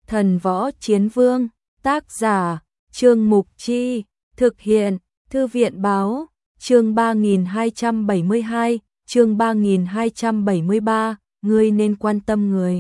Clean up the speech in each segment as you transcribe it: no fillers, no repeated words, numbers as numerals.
Thần Võ Chiến Vương, tác giả, Trương Mục Chi, thực hiện, Thư viện Báo, chương 3272, chương 3273, ngươi nên quan tâm người.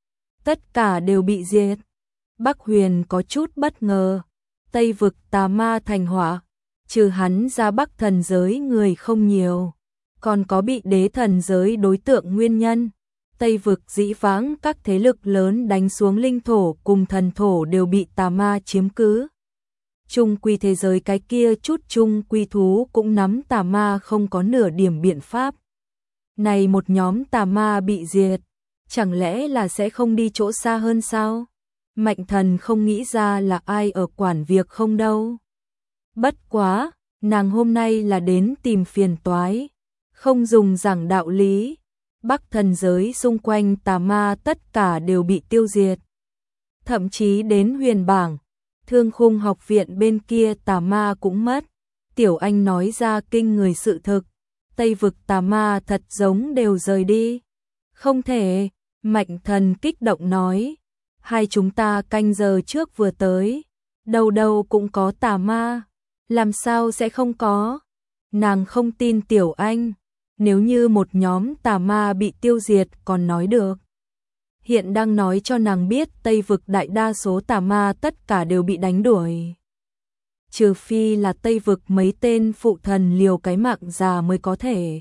Tất cả đều bị diệt. Bắc Huyền có chút bất ngờ. Tây vực tà ma thành họa, trừ hắn ra Bắc thần giới người không nhiều, còn có bị đế thần giới đối tượng nguyên nhân. Tây vực dĩ vãng các thế lực lớn đánh xuống linh thổ cùng thần thổ đều bị tà ma chiếm cứ. Trung quy thế giới cái kia chút trung quy thú cũng nắm tà ma không có nửa điểm biện pháp. Này một nhóm tà ma bị diệt, chẳng lẽ là sẽ không đi chỗ xa hơn sao? Mạnh Thần không nghĩ ra là ai ở quản việc không đâu. Bất quá, nàng hôm nay là đến tìm phiền toái, không dùng giảng đạo lý. Bắc thần giới xung quanh tà ma tất cả đều bị tiêu diệt. Thậm chí đến huyền bảng, Thương Khung học viện bên kia tà ma cũng mất. Tiểu Anh nói ra kinh người sự thực, Tây vực tà ma thật giống đều rời đi. Không thể, Mạnh Thần kích động nói, hai chúng ta canh giờ trước vừa tới, đâu đâu cũng có tà ma, làm sao sẽ không có? Nàng không tin Tiểu Anh, nếu như một nhóm tà ma bị tiêu diệt còn nói được. Hiện đang nói cho nàng biết Tây vực đại đa số tà ma tất cả đều bị đánh đuổi. Trừ phi là Tây vực mấy tên phụ thần liều cái mạng già mới có thể.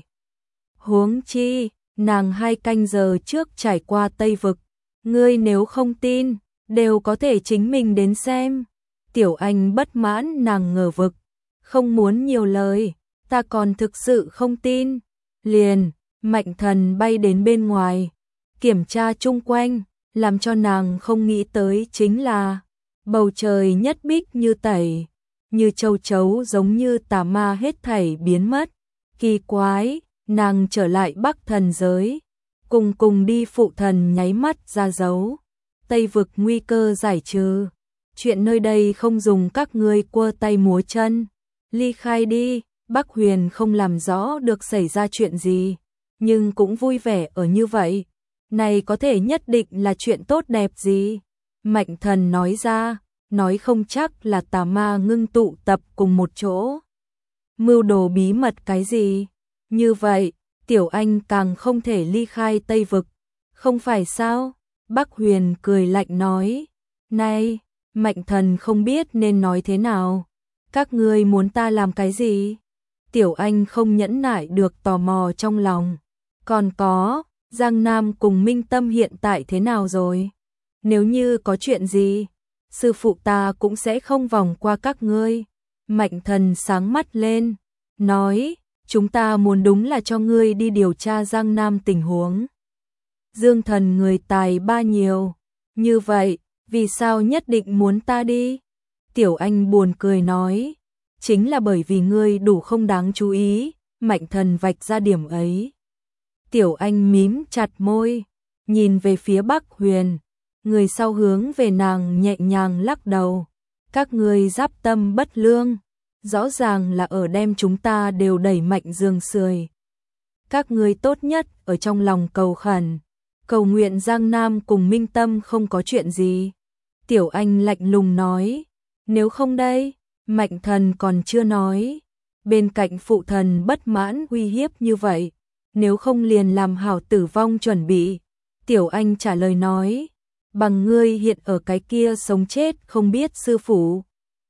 Huống chi, nàng 2 canh giờ trước trải qua Tây vực, ngươi nếu không tin, đều có thể chính mình đến xem. Tiểu Anh bất mãn nàng ngờ vực, không muốn nhiều lời, ta còn thực sự không tin. Liền, Mạnh Thần bay đến bên ngoài, kiểm tra chung quanh, làm cho nàng không nghĩ tới chính là bầu trời nhất bích như tẩy, như châu chấu giống như tà ma hết thảy biến mất. Kỳ quái, nàng trở lại Bắc thần giới, cùng đi phụ thần nháy mắt ra dấu. Tây vực nguy cơ giải trừ, chuyện nơi đây không dùng các ngươi quơ tay múa chân, ly khai đi. Bắc Huyền không làm rõ được xảy ra chuyện gì, nhưng cũng vui vẻ ở như vậy. Này có thể nhất định là chuyện tốt đẹp gì? Mạnh Thần nói ra, nói không chắc là tà ma ngưng tụ tập cùng một chỗ. Mưu đồ bí mật cái gì? Như vậy, Tiểu Anh càng không thể ly khai Tây vực, không phải sao? Bắc Huyền cười lạnh nói, này, Mạnh Thần không biết nên nói thế nào. Các ngươi muốn ta làm cái gì? Tiểu Anh không nhẫn nại được tò mò trong lòng. Còn có, Giang Nam cùng Minh Tâm hiện tại thế nào rồi? Nếu như có chuyện gì, sư phụ ta cũng sẽ không vòng qua các ngươi. Mạnh Thần sáng mắt lên, nói, chúng ta muốn đúng là cho ngươi đi điều tra Giang Nam tình huống. Dương Thần người tài ba nhiều, như vậy, vì sao nhất định muốn ta đi? Tiểu Anh buồn cười nói, chính là bởi vì ngươi đủ không đáng chú ý. Mạnh Thần vạch ra điểm ấy. Tiểu Anh mím chặt môi, nhìn về phía Bắc Huyền, người sau hướng về nàng nhẹ nhàng lắc đầu. Các ngươi giáp tâm bất lương, rõ ràng là ở đem chúng ta đều đẩy mạnh giường sưởi. Các ngươi tốt nhất ở trong lòng cầu khẩn, cầu nguyện Giang Nam cùng Minh Tâm không có chuyện gì. Tiểu Anh lạnh lùng nói, nếu không đây? Mạnh Thần còn chưa nói, bên cạnh phụ thần bất mãn uy hiếp như vậy, nếu không liền làm hảo tử vong chuẩn bị. Tiểu Anh trả lời nói, bằng ngươi hiện ở cái kia sống chết không biết sư phụ.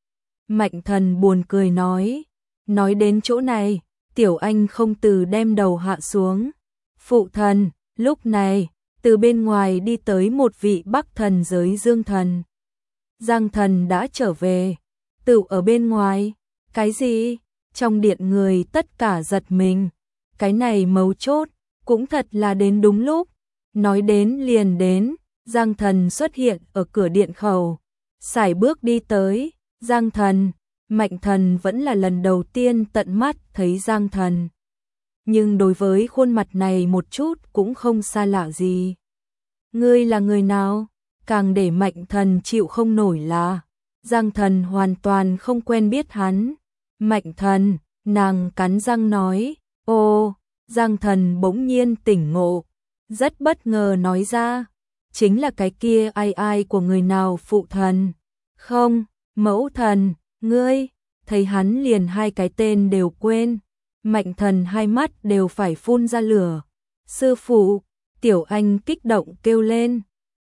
Mạnh Thần buồn cười nói đến chỗ này, Tiểu Anh không từ đem đầu hạ xuống. Phụ thần, lúc này, từ bên ngoài đi tới một vị Bắc thần giới Dương thần. Giang thần đã trở về. Tự ở bên ngoài, cái gì? Trong điện người tất cả giật mình. Cái này mấu chốt, cũng thật là đến đúng lúc. Nói đến liền đến, Giang Thần xuất hiện ở cửa điện khẩu. Sải bước đi tới, Giang Thần, Mạnh Thần vẫn là lần đầu tiên tận mắt thấy Giang Thần. Nhưng đối với khuôn mặt này một chút cũng không xa lạ gì. Ngươi là người nào? Càng để Mạnh Thần chịu không nổi là Giang Thần hoàn toàn không quen biết hắn. Mạnh Thần, nàng cắn răng nói, ô, Giang Thần bỗng nhiên tỉnh ngộ, rất bất ngờ nói ra, chính là cái kia ai ai của người nào phụ thần. Không, mẫu thần, ngươi, thấy hắn liền hai cái tên đều quên. Mạnh Thần hai mắt đều phải phun ra lửa. Sư phụ, Tiểu Anh kích động kêu lên.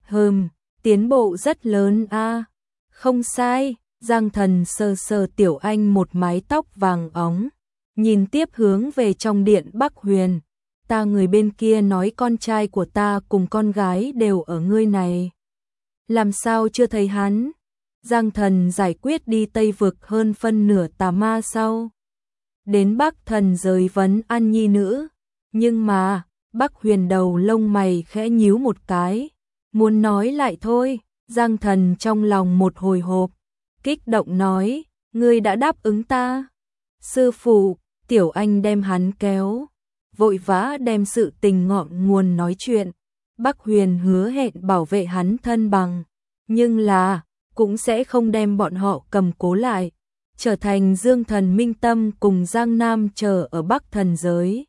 Tiến bộ rất lớn a. Không sai, Giang Thần sờ sờ Tiểu Anh một mái tóc vàng óng, nhìn tiếp hướng về trong điện Bắc Huyền. Ta người bên kia nói con trai của ta cùng con gái đều ở ngươi này. Làm sao chưa thấy hắn? Giang Thần giải quyết đi Tây Vực hơn phân nửa tà ma sau. Đến Bắc Thần giới vấn an nhi nữ. Nhưng mà, Bắc Huyền đầu lông mày khẽ nhíu một cái. Muốn nói lại thôi, Giang Thần trong lòng một hồi hộp. Kích động nói, ngươi đã đáp ứng ta. Sư phụ, Tiểu Anh đem hắn kéo. Vội vã đem sự tình ngọn nguồn nói chuyện. Bắc Huyền hứa hẹn bảo vệ hắn thân bằng. Nhưng là, cũng sẽ không đem bọn họ cầm cố lại. Trở thành Dương Thần Minh Tâm cùng Giang Nam chờ ở Bắc Thần giới.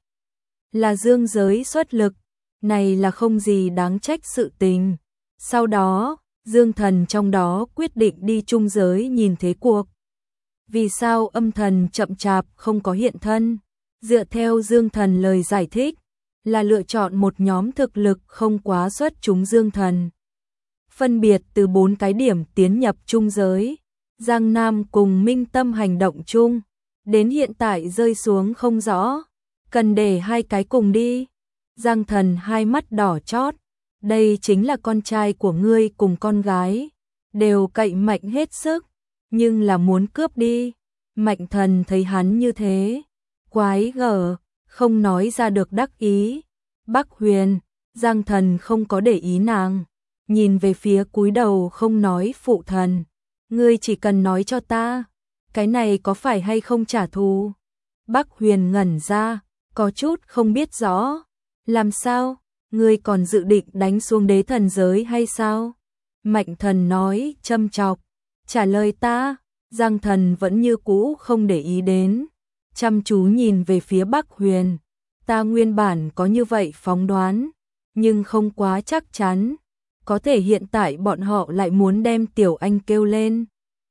Là Dương giới xuất lực. Này là không gì đáng trách sự tình. Sau đó, Dương Thần trong đó quyết định đi trung giới nhìn thế cuộc. Vì sao âm thần chậm chạp không có hiện thân? Dựa theo Dương Thần lời giải thích, là lựa chọn một nhóm thực lực không quá xuất chúng Dương Thần. Phân biệt từ 4 cái điểm tiến nhập trung giới, Giang Nam cùng Minh Tâm hành động chung, đến hiện tại rơi xuống không rõ, cần để hai cái cùng đi. Giang Thần hai mắt đỏ chót, đây chính là con trai của ngươi cùng con gái, đều cậy mạnh hết sức, nhưng là muốn cướp đi. Mạnh Thần thấy hắn như thế, quái gở, không nói ra được đắc ý. Bắc Huyền, Giang Thần không có để ý nàng, nhìn về phía cúi đầu không nói phụ thần. Ngươi chỉ cần nói cho ta, cái này có phải hay không trả thù? Bắc Huyền ngẩn ra, có chút không biết rõ. Làm sao? Ngươi còn dự định đánh xuống đế thần giới hay sao? Mạnh Thần nói châm chọc, trả lời ta. Giang Thần vẫn như cũ không để ý đến, chăm chú nhìn về phía Bắc Huyền. Ta nguyên bản có như vậy phóng đoán, nhưng không quá chắc chắn. Có thể hiện tại bọn họ lại muốn đem Tiểu Anh kêu lên.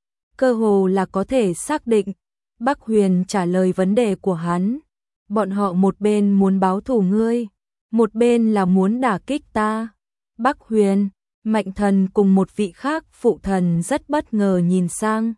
Cơ hồ là có thể xác định. Bắc Huyền trả lời vấn đề của hắn. Bọn họ một bên muốn báo thù ngươi, một bên là muốn đả kích ta. Bắc Huyền, Mạnh Thần cùng một vị khác phụ thần rất bất ngờ nhìn sang.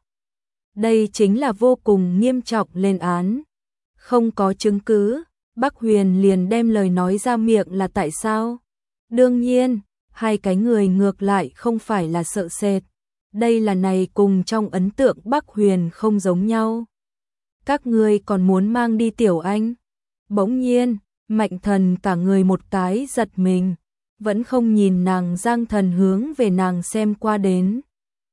Đây chính là vô cùng nghiêm trọng lên án. Không có chứng cứ, Bắc Huyền liền đem lời nói ra miệng là tại sao? Đương nhiên, hai cái người ngược lại không phải là sợ sệt. Đây là này cùng trong ấn tượng Bắc Huyền không giống nhau. Các ngươi còn muốn mang đi Tiểu Anh? Bỗng nhiên, Mạnh Thần cả người một cái giật mình, vẫn không nhìn nàng. Giang Thần hướng về nàng xem qua đến.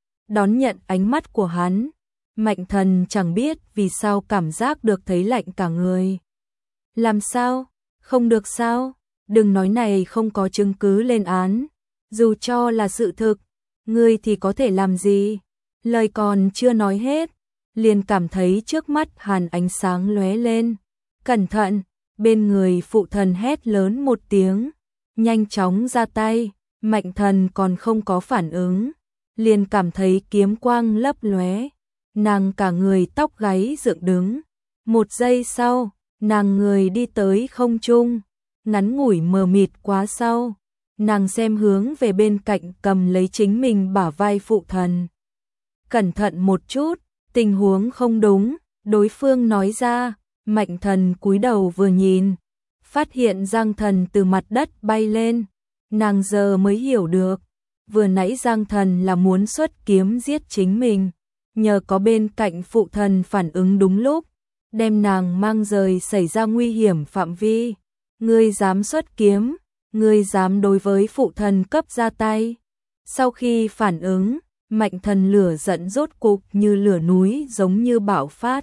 Đón nhận ánh mắt của hắn, Mạnh Thần chẳng biết vì sao cảm giác được thấy lạnh cả người. Làm sao? Không được sao? Đừng nói này không có chứng cứ lên án. Dù cho là sự thực, ngươi thì có thể làm gì? Lời còn chưa nói hết, liền cảm thấy trước mắt hàn ánh sáng lóe lên. Cẩn thận! Bên người phụ thần hét lớn một tiếng, nhanh chóng ra tay. Mạnh Thần còn không có phản ứng, liền cảm thấy kiếm quang lấp lóe. Nàng cả người tóc gáy dựng đứng. Một giây sau, nàng người đi tới không trung, ngắn ngủi mờ mịt quá sau. Nàng xem hướng về bên cạnh cầm lấy chính mình bả vai phụ thần. Cẩn thận một chút, tình huống không đúng, đối phương nói ra. Mạnh Thần cúi đầu vừa nhìn, phát hiện Giang Thần từ mặt đất bay lên. Nàng giờ mới hiểu được, vừa nãy Giang Thần là muốn xuất kiếm giết chính mình. Nhờ có bên cạnh phụ thần phản ứng đúng lúc, đem nàng mang rời xảy ra nguy hiểm phạm vi. Ngươi dám xuất kiếm, ngươi dám đối với phụ thần cấp ra tay. Sau khi phản ứng, Mạnh Thần lửa giận rốt cục như lửa núi giống như bạo phát.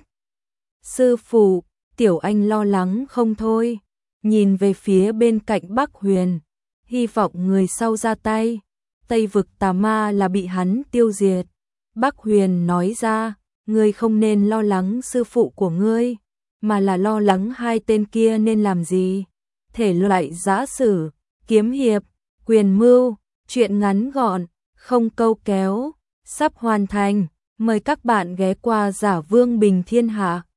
Sư phụ, Tiểu Anh lo lắng không thôi, nhìn về phía bên cạnh Bắc Huyền, hy vọng người sau ra tay. Tây Vực tà ma là bị hắn tiêu diệt. Bắc Huyền nói ra, ngươi không nên lo lắng sư phụ của ngươi, mà là lo lắng hai tên kia nên làm gì. Thể loại giã sử, kiếm hiệp, quyền mưu, Chuyện ngắn gọn, không câu kéo, sắp hoàn thành. Mời các bạn ghé qua Giả Vương Bình Thiên Hạ.